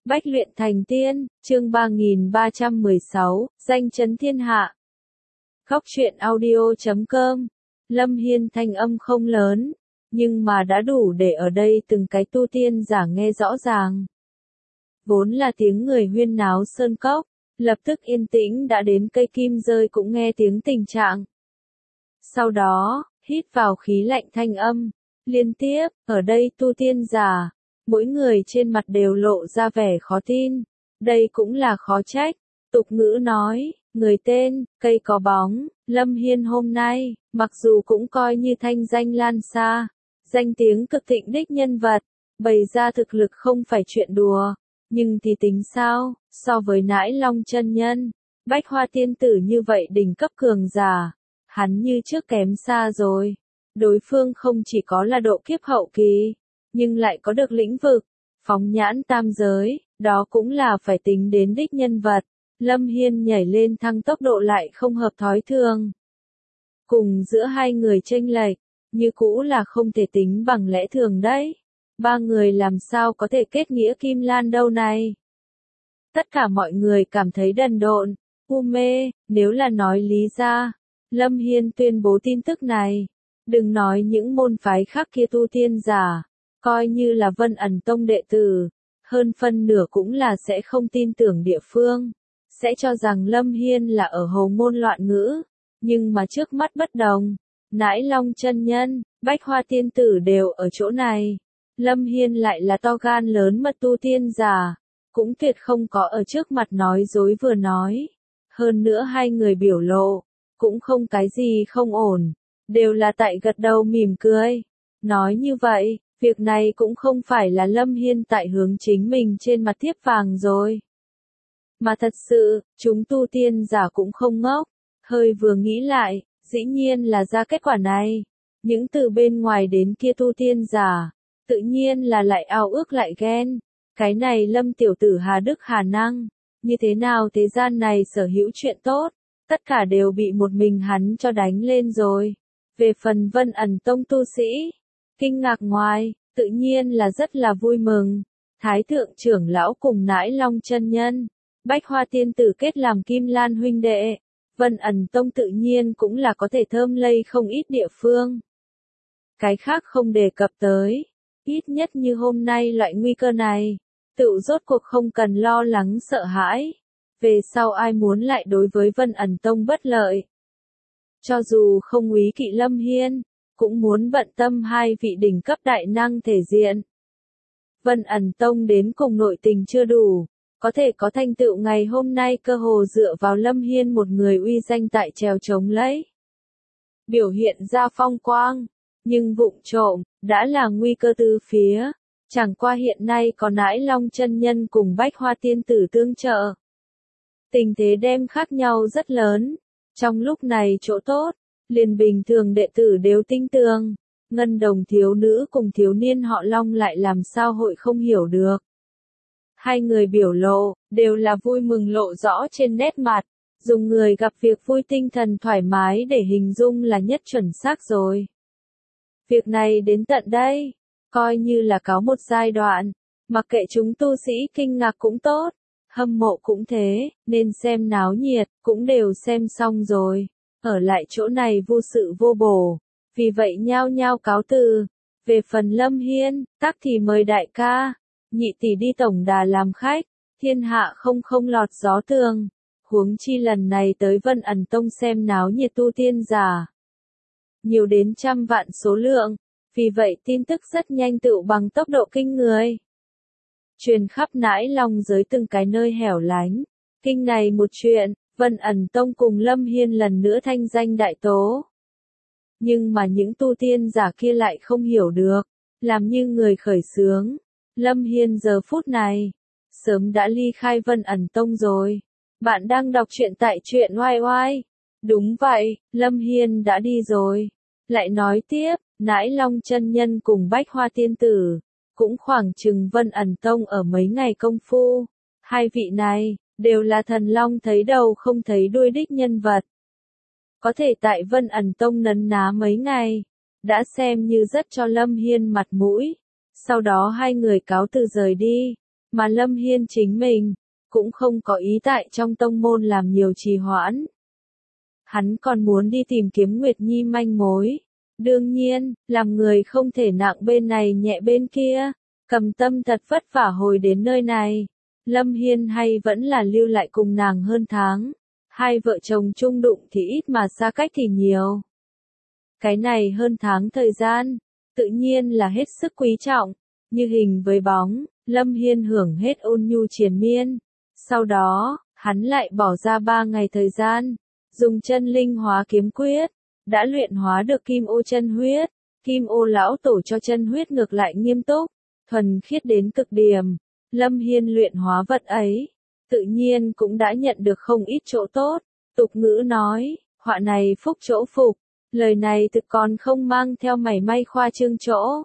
Bách luyện thành tiên, chương 3316, danh chấn thiên hạ. Góc truyện audio.com. Lâm Hiên thanh âm không lớn, nhưng mà đã đủ để ở đây từng cái tu tiên giả nghe rõ ràng. Vốn là tiếng người huyên náo sơn cốc, lập tức yên tĩnh đã đến cây kim rơi cũng nghe tiếng tình trạng. Sau đó, hít vào khí lạnh thanh âm, liên tiếp, ở đây tu tiên giả, mỗi người trên mặt đều lộ ra vẻ khó tin, đây cũng là khó trách. Tục ngữ nói, người tên, cây có bóng, Lâm Hiên hôm nay, mặc dù cũng coi như thanh danh lan xa, danh tiếng cực thịnh đích nhân vật, bày ra thực lực không phải chuyện đùa, nhưng thì tính sao, so với Nãi Long chân nhân, Bách Hoa tiên tử như vậy đỉnh cấp cường giả, hắn như trước kém xa rồi. Đối phương không chỉ có là độ kiếp hậu kỳ, nhưng lại có được lĩnh vực, phóng nhãn tam giới, đó cũng là phải tính đến đích nhân vật. Lâm Hiên nhảy lên thăng tốc độ lại không hợp thói thường. Cùng giữa hai người chênh lệch, như cũ là không thể tính bằng lẽ thường đấy. Ba người làm sao có thể kết nghĩa kim lan đâu này. Tất cả mọi người cảm thấy đần độn, u mê, nếu là nói lý ra. Lâm Hiên tuyên bố tin tức này. Đừng nói những môn phái khác kia tu tiên giả, coi như là Vân Ẩn Tông đệ tử, hơn phân nửa cũng là sẽ không tin tưởng địa phương, sẽ cho rằng Lâm Hiên là ở hồ ngôn loạn ngữ, nhưng mà trước mắt bất đồng, Nãi Long chân nhân, Bách Hoa tiên tử đều ở chỗ này, Lâm Hiên lại là to gan lớn mật tu tiên giả, cũng tuyệt không có ở trước mặt nói dối vừa nói, hơn nữa hai người biểu lộ, cũng không cái gì không ổn. Đều là tại gật đầu mỉm cười. Nói như vậy, việc này cũng không phải là Lâm Hiên tại hướng chính mình trên mặt thiếp vàng rồi. Mà thật sự, chúng tu tiên giả cũng không ngốc. Hơi vừa nghĩ lại, dĩ nhiên là ra kết quả này. Những từ bên ngoài đến kia tu tiên giả, tự nhiên là lại ao ước lại ghen. Cái này Lâm tiểu tử hà đức hà năng, như thế nào thế gian này sở hữu chuyện tốt, tất cả đều bị một mình hắn cho đánh lên rồi. Về phần Vân Ẩn Tông tu sĩ, kinh ngạc ngoài, tự nhiên là rất là vui mừng. Thái thượng trưởng lão cùng Nãi Long chân nhân, Bách Hoa tiên tử kết làm Kim Lan huynh đệ, Vân Ẩn Tông tự nhiên cũng là có thể thơm lây không ít địa phương. Cái khác không đề cập tới, ít nhất như hôm nay loại nguy cơ này, tự rốt cuộc không cần lo lắng sợ hãi. Về sau ai muốn lại đối với Vân Ẩn Tông bất lợi. Cho dù không úy kỵ Lâm Hiên, cũng muốn bận tâm hai vị đỉnh cấp đại năng thể diện. Vân Ẩn Tông đến cùng nội tình chưa đủ, có thể có thành tựu ngày hôm nay cơ hồ dựa vào Lâm Hiên một người uy danh tại trèo chống lấy. Biểu hiện ra phong quang, nhưng vụng trộm, đã là nguy cơ từ phía, chẳng qua hiện nay có Nãi Long chân nhân cùng Bách Hoa tiên tử tương trợ. Tình thế đem khác nhau rất lớn. Trong lúc này chỗ tốt, liền bình thường đệ tử đều tinh tường, ngân đồng thiếu nữ cùng thiếu niên họ Long lại làm sao hội không hiểu được. Hai người biểu lộ, đều là vui mừng lộ rõ trên nét mặt, dùng người gặp việc vui tinh thần thoải mái để hình dung là nhất chuẩn xác rồi. Việc này đến tận đây, coi như là cáo một giai đoạn, mặc kệ chúng tu sĩ kinh ngạc cũng tốt. Hâm mộ cũng thế, nên xem náo nhiệt, cũng đều xem xong rồi. Ở lại chỗ này vô sự vô bổ. Vì vậy nhao nhao cáo từ. Về phần Lâm Hiên, tắc thì mời đại ca. Nhị tỷ đi tổng đà làm khách. Thiên hạ không lọt gió tường. Huống chi lần này tới Vân Ẩn Tông xem náo nhiệt tu tiên giả. Nhiều đến trăm vạn số lượng. Vì vậy tin tức rất nhanh tựu bằng tốc độ kinh người. Truyền khắp Nãi Long giới từng cái nơi hẻo lánh. Kinh này một chuyện, Vân Ẩn Tông cùng Lâm Hiên lần nữa thanh danh đại tố. Nhưng mà những tu tiên giả kia lại không hiểu được, làm như người khởi xướng. Lâm Hiên giờ phút này, sớm đã ly khai Vân Ẩn Tông rồi. Bạn đang đọc truyện tại truyện oai oai. Đúng vậy, Lâm Hiên đã đi rồi. Lại nói tiếp, Nãi Long chân nhân cùng Bách Hoa tiên tử. Cũng khoảng chừng Vân Ẩn Tông ở mấy ngày công phu. Hai vị này, đều là thần long thấy đầu không thấy đuôi đích nhân vật. Có thể tại Vân Ẩn Tông nấn ná mấy ngày, đã xem như rất cho Lâm Hiên mặt mũi. Sau đó hai người cáo từ rời đi. Mà Lâm Hiên chính mình, cũng không có ý tại trong tông môn làm nhiều trì hoãn. Hắn còn muốn đi tìm kiếm Nguyệt Nhi manh mối. Đương nhiên, làm người không thể nặng bên này nhẹ bên kia. Cầm Tâm thật vất vả hồi đến nơi này. Lâm Hiên hay vẫn là lưu lại cùng nàng hơn tháng. Hai vợ chồng chung đụng thì ít mà xa cách thì nhiều. Cái này hơn tháng thời gian, tự nhiên là hết sức quý trọng. Như hình với bóng, Lâm Hiên hưởng hết ôn nhu triền miên. Sau đó, hắn lại bỏ ra 3 ngày thời gian, dùng chân linh hóa kiếm quyết, đã luyện hóa được kim ô chân huyết. Kim ô lão tổ cho chân huyết ngược lại nghiêm túc, thuần khiết đến cực điểm. Lâm Hiên luyện hóa vật ấy, tự nhiên cũng đã nhận được không ít chỗ tốt. Tục ngữ nói, họa này phúc chỗ phục, lời này thực còn không mang theo mảy may khoa trương chỗ.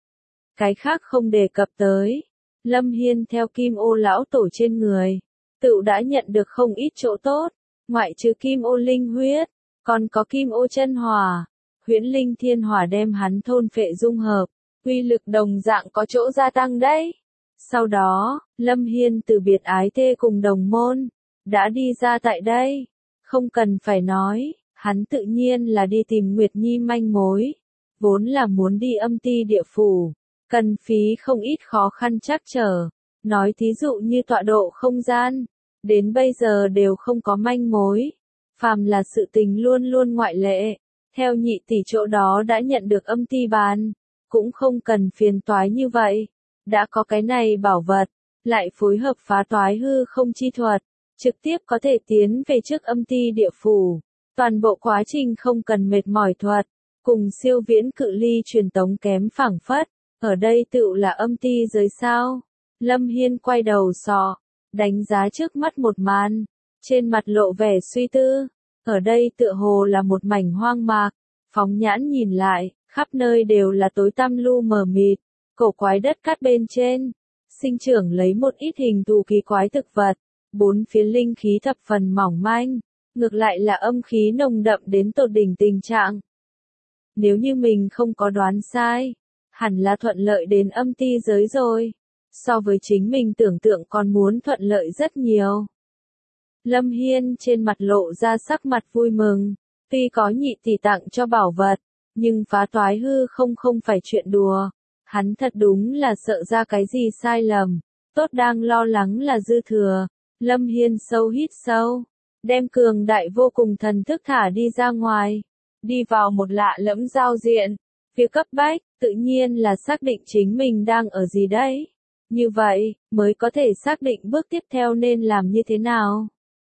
Cái khác không đề cập tới, Lâm Hiên theo kim ô lão tổ trên người, tự đã nhận được không ít chỗ tốt, ngoại trừ kim ô linh huyết, còn có kim ô chân hỏa, huyễn linh thiên hỏa đem hắn thôn phệ dung hợp, uy lực đồng dạng có chỗ gia tăng đấy. Sau đó, Lâm Hiên từ biệt ái thê cùng đồng môn, đã đi ra tại đây, không cần phải nói, hắn tự nhiên là đi tìm Nguyệt Nhi manh mối, vốn là muốn đi âm ti địa phủ, cần phí không ít khó khăn trắc trở, nói thí dụ như tọa độ không gian, đến bây giờ đều không có manh mối, phàm là sự tình luôn luôn ngoại lệ, theo nhị tỷ chỗ đó đã nhận được âm ti bàn, cũng không cần phiền toái như vậy, đã có cái này bảo vật, lại phối hợp phá toái hư không chi thuật, trực tiếp có thể tiến về trước âm ti địa phủ, toàn bộ quá trình không cần mệt mỏi thuật, cùng siêu viễn cự ly truyền tống kém phảng phất. Ở đây tựu là âm ti giới sao? Lâm Hiên quay đầu sọ, đánh giá trước mắt một màn, trên mặt lộ vẻ suy tư. Ở đây tựa hồ là một mảnh hoang mạc, phóng nhãn nhìn lại, khắp nơi đều là tối tăm lu mờ mịt, cổ quái đất cát bên trên, sinh trưởng lấy một ít hình thù kỳ quái thực vật, bốn phía linh khí thập phần mỏng manh, ngược lại là âm khí nồng đậm đến tột đỉnh tình trạng. Nếu như mình không có đoán sai, hẳn là thuận lợi đến âm ti giới rồi. So với chính mình tưởng tượng còn muốn thuận lợi rất nhiều. Lâm Hiên trên mặt lộ ra sắc mặt vui mừng. Tuy có nhị tỷ tặng cho bảo vật, nhưng phá toái hư không phải chuyện đùa. Hắn thật đúng là sợ ra cái gì sai lầm. Tốt đang lo lắng là dư thừa. Lâm Hiên sâu hít sâu, đem cường đại vô cùng thần thức thả đi ra ngoài. Đi vào một lạ lẫm giao diện. Việc cấp bách, tự nhiên là xác định chính mình đang ở gì đấy. Như vậy, mới có thể xác định bước tiếp theo nên làm như thế nào.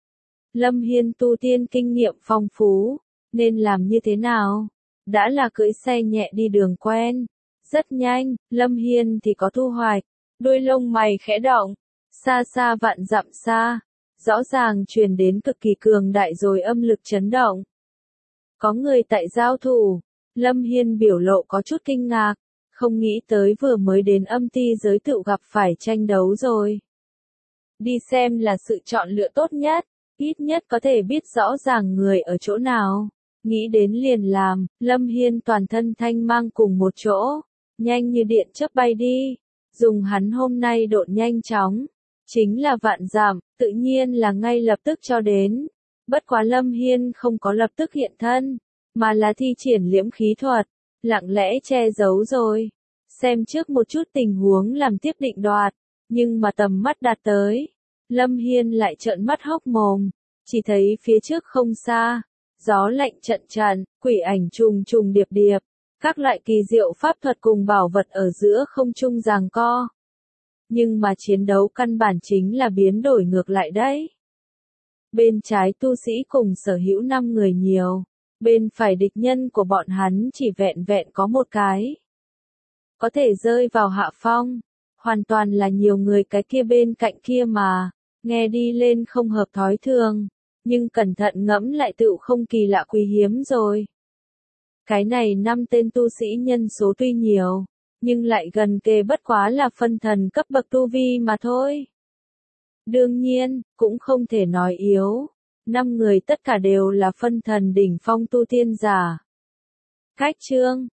Lâm Hiên tu tiên kinh nghiệm phong phú, nên làm như thế nào? Đã là cưỡi xe nhẹ đi đường quen. Rất nhanh, Lâm Hiên thì có thu hoạch. Đôi lông mày khẽ động, xa xa vạn dặm xa, rõ ràng truyền đến cực kỳ cường đại rồi âm lực chấn động. Có người tại giao thủ. Lâm Hiên biểu lộ có chút kinh ngạc, không nghĩ tới vừa mới đến âm ti giới tự gặp phải tranh đấu rồi. Đi xem là sự chọn lựa tốt nhất, ít nhất có thể biết rõ ràng người ở chỗ nào. Nghĩ đến liền làm, Lâm Hiên toàn thân thanh mang cùng một chỗ, nhanh như điện chớp bay đi, dùng hắn hôm nay độn nhanh chóng, chính là vạn dặm, tự nhiên là ngay lập tức cho đến. Bất quá Lâm Hiên không có lập tức hiện thân, mà là thi triển liễm khí thuật, lặng lẽ che giấu rồi. Xem trước một chút tình huống làm tiếp định đoạt, nhưng mà tầm mắt đạt tới. Lâm Hiên lại trợn mắt hốc mồm, chỉ thấy phía trước không xa, gió lạnh trận trận, quỷ ảnh trùng trùng điệp điệp, các loại kỳ diệu pháp thuật cùng bảo vật ở giữa không trung giằng co. Nhưng mà chiến đấu căn bản chính là biến đổi ngược lại đấy. Bên trái tu sĩ cùng sở hữu 5 người nhiều. Bên phải địch nhân của bọn hắn chỉ vẹn vẹn có một cái. Có thể rơi vào hạ phong. Hoàn toàn là nhiều người cái kia bên cạnh kia mà. Nghe đi lên không hợp thói thường. Nhưng cẩn thận ngẫm lại tựu không kỳ lạ quý hiếm rồi. Cái này 5 tên tu sĩ nhân số tuy nhiều. Nhưng lại gần kề bất quá là phân thần cấp bậc tu vi mà thôi. Đương nhiên, cũng không thể nói yếu. 5 người tất cả đều là phân thần đỉnh phong tu tiên giả. Cách chương